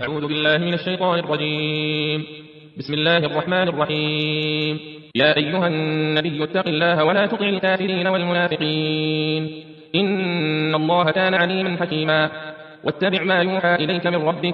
أعوذ بالله من الشيطان الرجيم. بسم الله الرحمن الرحيم. يا أيها النبي اتق الله ولا تطع الكافرين والمنافقين إن الله كان عليما حكيما واتبع ما يوحى إليك من ربك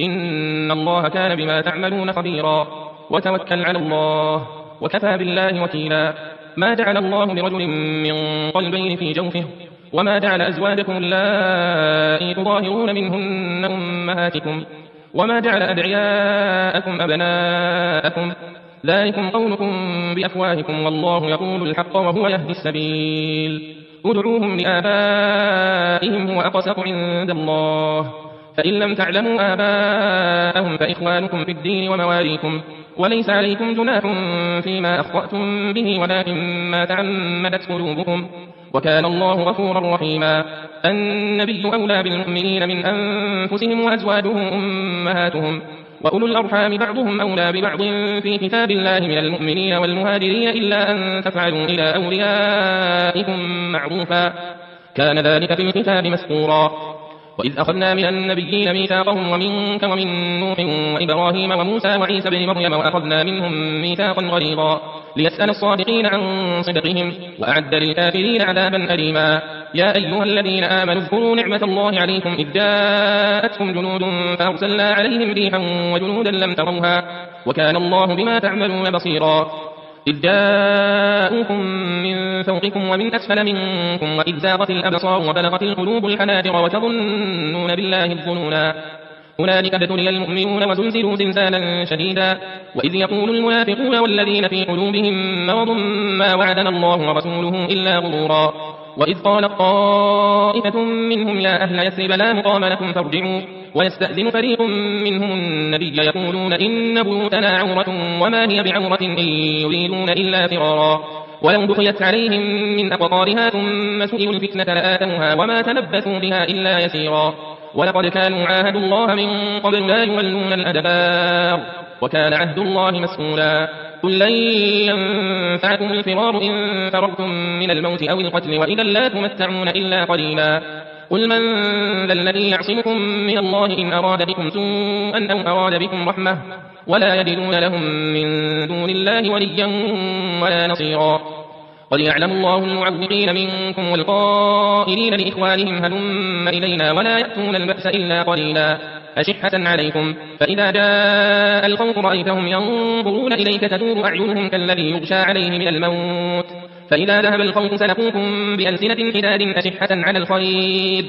إن الله كان بما تعملون خبيرا وتوكل على الله وكفى بالله وكيلا. ما جعل الله لرجل من قلبين في جوفه وما جعل أزواجكم اللائي تظاهرون منهن أمهاتكم وما جعل أدعياءكم أبناءكم ذلكم قولكم بأفواهكم والله يقول الحق وهو يهدي السبيل. ادعوهم لآبائهم هو أقسط عند الله فإن لم تعلموا آباءهم فإخوانكم في الدين ومواليكم وليس عليكم جناح فيما أخطأتم به ولكن ما تعمدت قلوبكم وكان الله غفورا رحيما. النبي أولى بالمؤمنين من أنفسهم وأزواجه أمهاتهم وأولو الأرحام بعضهم أولى ببعض في كتاب الله من المؤمنين والمهاجرين إلا أن تفعلوا إلى أوليائكم معروفا كان ذلك في الكتاب مسطورا. وإذ أخذنا من النبيين ميثاقهم ومنك ومن نوح وإبراهيم وموسى وعيسى بن مريم وأخذنا منهم ميثاقا غليظا ليسأل الصادقين عن صدقهم وأعد للكافرين عذابا أليما. يا أيها الذين آمنوا اذكروا نعمة الله عليكم إذ جاءتكم جنود فأرسلنا عليهم ريحا وجنودا لم تروها وكان الله بما تعملون بصيرا. إذ جاءوكم من فوقكم ومن أسفل منكم وإذ زاغت الأبصار وبلغت القلوب الحناجر وتظنون بالله الظنونا هنالك ابتلي المؤمنون وزلزلوا زلزالا شديدا. وإذ يقول المنافقون والذين في قلوبهم مرض ما وعدنا الله ورسوله إلا غرورا. وإذ قالت طائفة منهم يا أهل يثرب لا مقام لكم فارجعوا ويستأذن فريق منهم النبي يقولون إن بيوتنا عورة وما هي بعورة إن يريدون إلا فرارا ولو دخلت عليهم من أقطارها ثم سئلوا الفتنة لآتوها وما تلبثوا بها إلا يسيرا. ولقد كانوا عاهدوا الله من قبل لا يولون الأدبار وكان عهد الله مسؤولا. قل لن ينفعكم الفرار إن فررتم من الموت أو القتل وإذا لا تمتعون إلا قليلا. قل من ذا الذي يعصمكم من الله إن أراد بكم سوءا أو أراد بكم رحمة ولا يجدون لهم من دون الله وليا ولا نصيرا. قد يعلم الله المعوقين منكم والقائلين لإخوانهم هلم إلينا ولا يأتون البأس إلا قليلا أشحة عليكم فإذا جاء الخوف رأيتهم ينظرون إليك تدور أعينهم كالذي يغشى عليه من الموت فإذا ذهب الخوف سلقوكم بألسنة حداد أشحة على الخير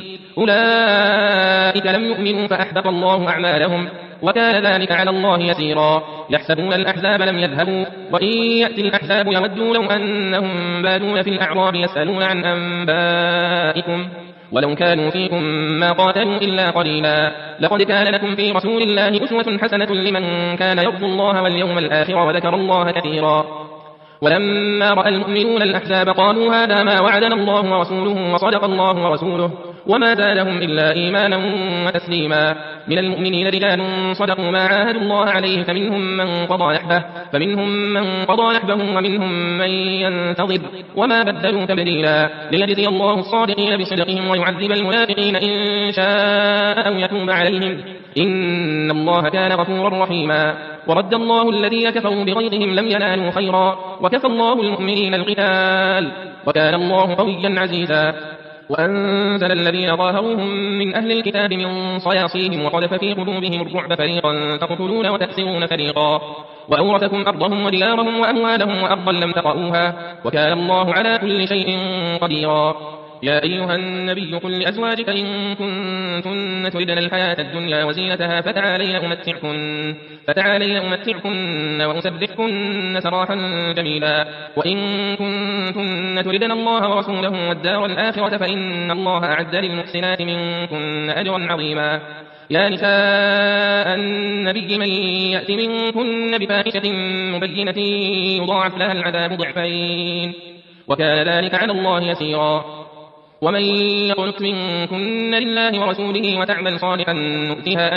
أولئك لم يؤمنوا فأحبط الله أعمالهم وكان ذلك على الله يسيرا. يحسبون الأحزاب لم يذهبوا وإن يأتي الأحزاب يودوا لو أنهم بادون في الأعراب يسألون عن أنبائكم ولو كانوا فيكم ما قاتلوا إلا قليلا. لقد كان لكم في رسول الله أسوة حسنة لمن كان يرجو الله واليوم الآخر وذكر الله كثيرا. ولما رأى المؤمنون الأحزاب قالوا هذا ما وعدنا الله ورسوله وصدق الله ورسوله وما زادهم إلا إيمانا وتسليما. من المؤمنين رجال صدقوا ما عاهدوا الله عليه فمنهم من قضى نحبه ومنهم من ينتظر وما بدلوا تبديلا. ليجزي الله الصادقين بصدقهم ويعذب المنافقين إن شاء أو يتوب عليهم إن الله كان غفورا رحيما. ورد الله الذين كفروا بغيظهم لم ينالوا خيرا وكفى الله المؤمنين القتال وكان الله قويا عزيزا. وأنزل الذين ظاهروهم من أهل الكتاب من صياصيهم وقذف في قلوبهم الرعب فريقا تقتلون وتأسرون فريقا وأورثكم أرضهم وديارهم وأموالهم وأرضا لم تطئوها وكان الله على كل شيء قديرا. يا أيها النبي قل لأزواجك إن كنتن تردن الحياة الدنيا وزينتها فتعالين أمتعكن وأسبحكن سراحا جميلا. وإن كنتن تردن الله ورسوله والدار الآخرة فإن الله أعد للمحسنات منكن أجرا عظيما. يا نساء النبي من يأت منكن بفاحشة مبينة يضاعف لها العذاب ضعفين وكان ذلك على الله يسيرا. ومن يقنت منكن لله ورسوله وتعمل صالحا نؤتها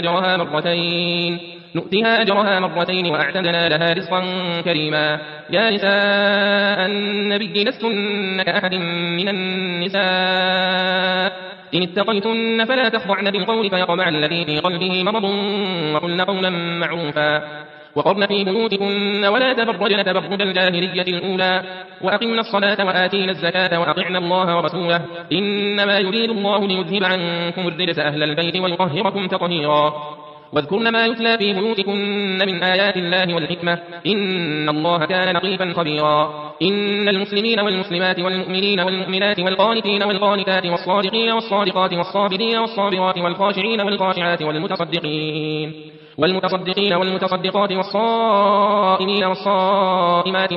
أجرها مرتين وأعتدنا لها رزقا كريما. يا نساء النبي لستن كأحد من النساء إن اتقيتن فلا تخضعن بالقول فيطمع الذي في قلبه مرض وقلن قولا معروفا وقرن في بيوتكن ولا تبرجن تبرج الجاهلية الأولى وأقمنا الصلاة وآتينا الزكاة وأطعنا الله ورسوله إنما يريد الله ليذهب عنكم الرجس أهل البيت ويطهركم تطهيرا واذكرن ما يتلى في بيوتكن من آيات الله والحكمة إن الله كان لطيفا خبيرا إن المسلمين والمسلمات والمؤمنين والمؤمنات والقانتين والقانتات والصادقين والصادقات والصابرين والصابرات والخاشعين والخاشعات والمتصدقين والمتصدقات والصائمين والصائمات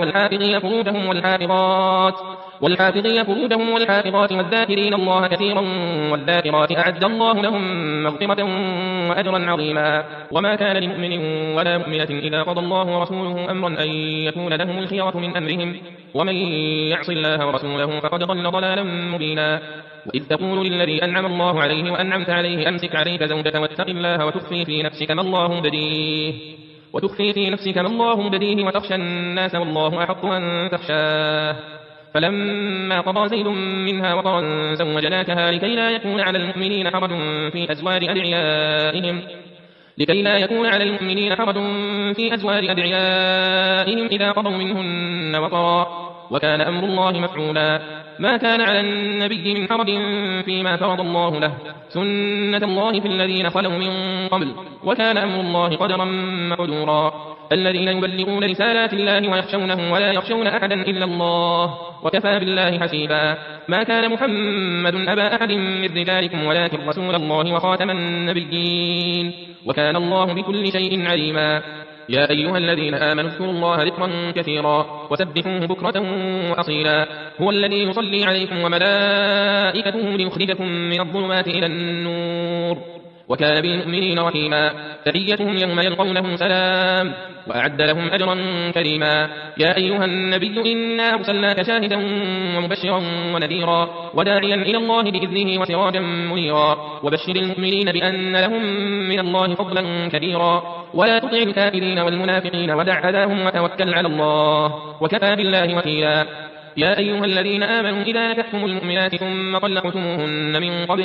والحافظين فروجهم والحافظات والذاكرين الله كثيرا والذاكرات أعد الله لهم مغفرة وأجرا عظيما وما كان لمؤمن ولا مؤمنة إذا قضى الله ورسوله أمرا أن يكون لهم الخيرة من أمرهم ومن يعص الله ورسوله فقد ضل ضلالا مبينا وإذ تقول للذي أنعم الله عليه وأنعمت عليه أمسك عليك زوجك واتق الله وتخفي في نفسك ما الله مبديه وتخشى الناس والله أحق أن تخشاه فلما قضى زيد منها وطرا زوجناكها لكي لا يكون على المؤمنين حرج في أزواج أدعيائهم إذا قضوا منهن وطرا وكان أمر الله مفعولا ما كان على النبي من حرج فيما فرض الله له سنة الله في الذين خلوا من قبل وكان أمر الله قدرا مقدورا الذين يبلغون رسالات الله ويخشونه ولا يخشون أحدا إلا الله وكفى بالله حسيبا ما كان محمد أبا أحد من رجالكم ولكن رسول الله وخاتم النبيين وكان الله بكل شيء عليما يا أيها الذين آمنوا اذكروا الله ذكرا كثيرا وسبحوه بكرة وأصيلا هو الذي يصلي عليكم وملائكته ليخرجكم من الظلمات إلى النور وكان بالمؤمنين رحيما تحيتهم يوم يلقونه سلام وأعد لهم أجرا كريما يا أيها النبي إنا أرسلناك شاهدا ومبشرا ونذيرا وداعيا إلى الله بإذنه وسراجا منيرا وبشر المؤمنين بأن لهم من الله فضلا كبيرا ولا تطع الكافرين والمنافقين ودع أذاهم وتوكل على الله وكفى بالله وكيلا يا أيها الذين آمنوا إذا نكحتم المؤمنات ثم طلقتموهن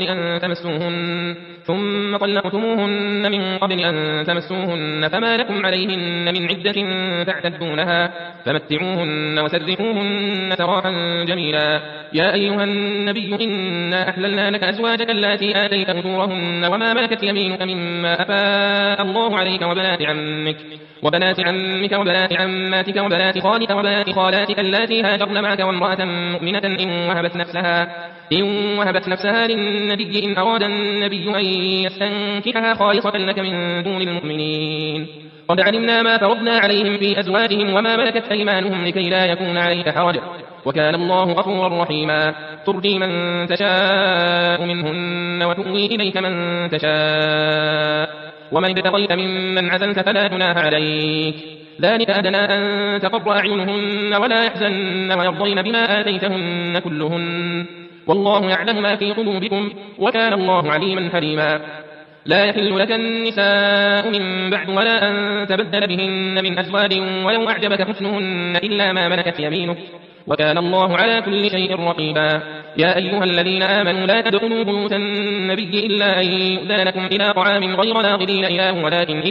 من قبل أن تمسوهن فما لكم عليهن من عدة تعتدونها فمتعوهن وسرحوهن سراحا جميلا يا أيها النبي إنا أحللنا لك أزواجك اللاتي آتيت أجورهن وما ملكت يمينك مما أفاء الله عليك وبنات عمك وبنات عماتك وبنات خالك وبنات خالاتك اللاتي هاجرن معك وامرأة مؤمنة إن وهبت نفسها للنبي إن أراد النبي أن يستنكحها خالصة لك من دون المؤمنين قد علمنا ما فرضنا عليهم في أزواجهم وما ملكت أيمانهم لكي لا يكون عليك حرج وكان الله غفورا رحيما ترجي من تشاء منهن وتؤوي إليك من تشاء ومن ابتغيت ممن عزلت فلا جناح عليك ذلك أدنى أن تقر أعينهن ولا يحزن ويرضين بما آتيتهن كلهن والله يعلم ما في قلوبكم وكان الله عليما حليما لا يحل لك النساء من بعد ولا أن تبدل بهن من أزواج ولو أعجبك حسنهن إلا ما ملكت يمينك وكان الله على كل شيء رقيبا يا أيها الذين آمنوا لا تدخلوا بيوت النبي إلا أن يؤذن لكم إلى طعام غير ناظرين إله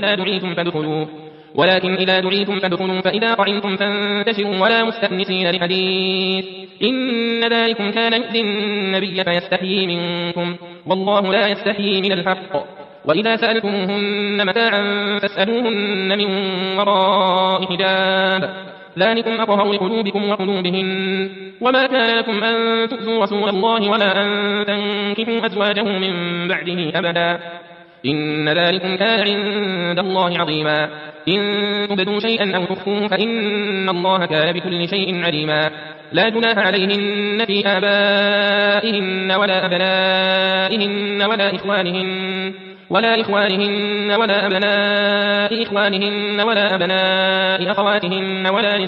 ولكن إذا دعيتم فادخلوا فإذا طعمتم فانتشروا ولا مستأنسين لحديث إن ذلكم كان يؤذي النبي فيستحيي منكم والله لا يستحيي من الحق وإذا سألتموهن متاعا فاسألوهن من وراء حجاب ذلكم أطهر لقلوبكم وقلوبهن وما كان لكم أن تؤذوا رسول الله ولا أن تنكحوا أزواجه من بعده أبدا إن ذلكم كان عند الله عظيما إن تبدوا شيئا أو تخفوه فإن الله كان بكل شيء عليما لا جناح عليهن في آبائهن ولا أبنائهن ولا إخوانهن ولا أبناء إخوانهن ولا أبناء أخواتهن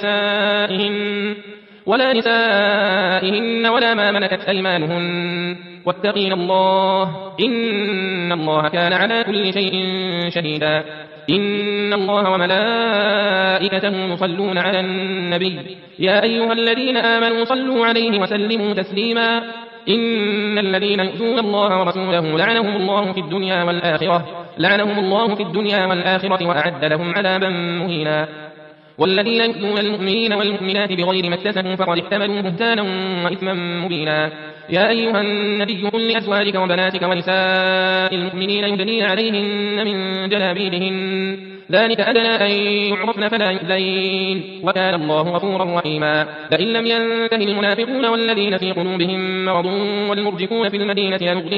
ولا نسائهن ولا ما ملكت أيمانهن واتقين الله إن الله كان على كل شيء شهيدا إن الله وملائكته يصلون على النبي يا أيها الذين آمنوا صلوا عليه وسلموا تسليما إن الذين يؤذون الله ورسوله لعنهم الله في الدنيا والآخرة وأعد لهم عذابا مهينا. والذين يؤذون المؤمنين والمؤمنات بغير ما اكتسبوا فقد احتملوا بهتانا وإثما مبينا. يا أيها النبي قل لأزواجك وبناتك ونساء المؤمنين يدنين عليهن من جلابيبهن ذلك أدنى أن يعرفن فلا يؤذين وكان الله غفورا رحيما. لئن لم ينته المنافقون والذين في قلوبهم مرض والمرجفون في المدينة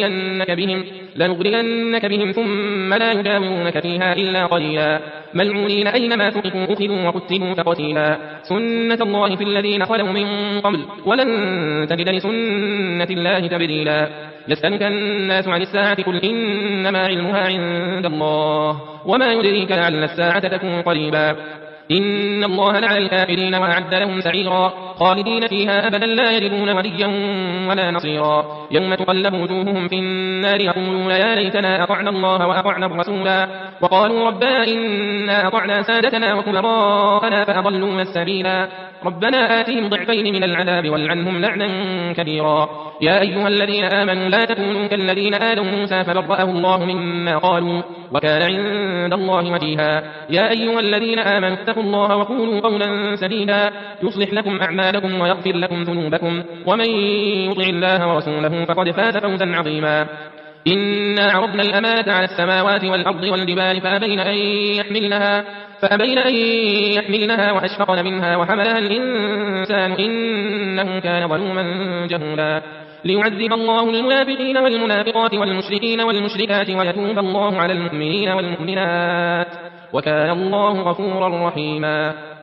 لنغرينك بهم ثم لا يجاورونك فيها إلا قليلا ملعونين أينما ثقفوا أخذوا وقتلوا تقتيلا. سنة الله في الذين خلوا من قبل ولن تجد لسنة الله تبديلا. يسألك الناس عن الساعة قل إنما علمها عند الله وما يدريك لعل الساعة تكون قريبا. إن الله لعن الكافرين وأعد لهم سعيرا خالدين فيها أبدا لا يجدون وليا ولا نصيرا. يوم تقلب وجوههم في النار يقولون يا ليتنا أطعنا الله وأطعنا الرسولا وقالوا ربنا إنا أطعنا سادتنا وكبراءنا فأضلونا السبيلا ربنا آتهم ضعفين من العذاب والعنهم لعنا كبيرا. يا أيها الذين آمنوا لا تكونوا كالذين آذوا موسى فبرأه الله مما قالوا وكان عند الله وجيها. يا أيها الذين آمنوا اتقوا الله وقولوا قولا سديدا يصلح لكم أعمالكم ويغفر لكم ذنوبكم ومن يطع الله ورسوله فقد فاز فوزا عظيما. إنا عرضنا الأمانة على السماوات والأرض والجبال فأبين أن يحملنها وأشفقن منها وحملها الإنسان إنه كان ظلوما جهولا. ليعذب الله المنافقين والمنافقات والمشركين والمشركات ويتوب الله على المؤمنين والمؤمنات وكان الله غفورا رحيما.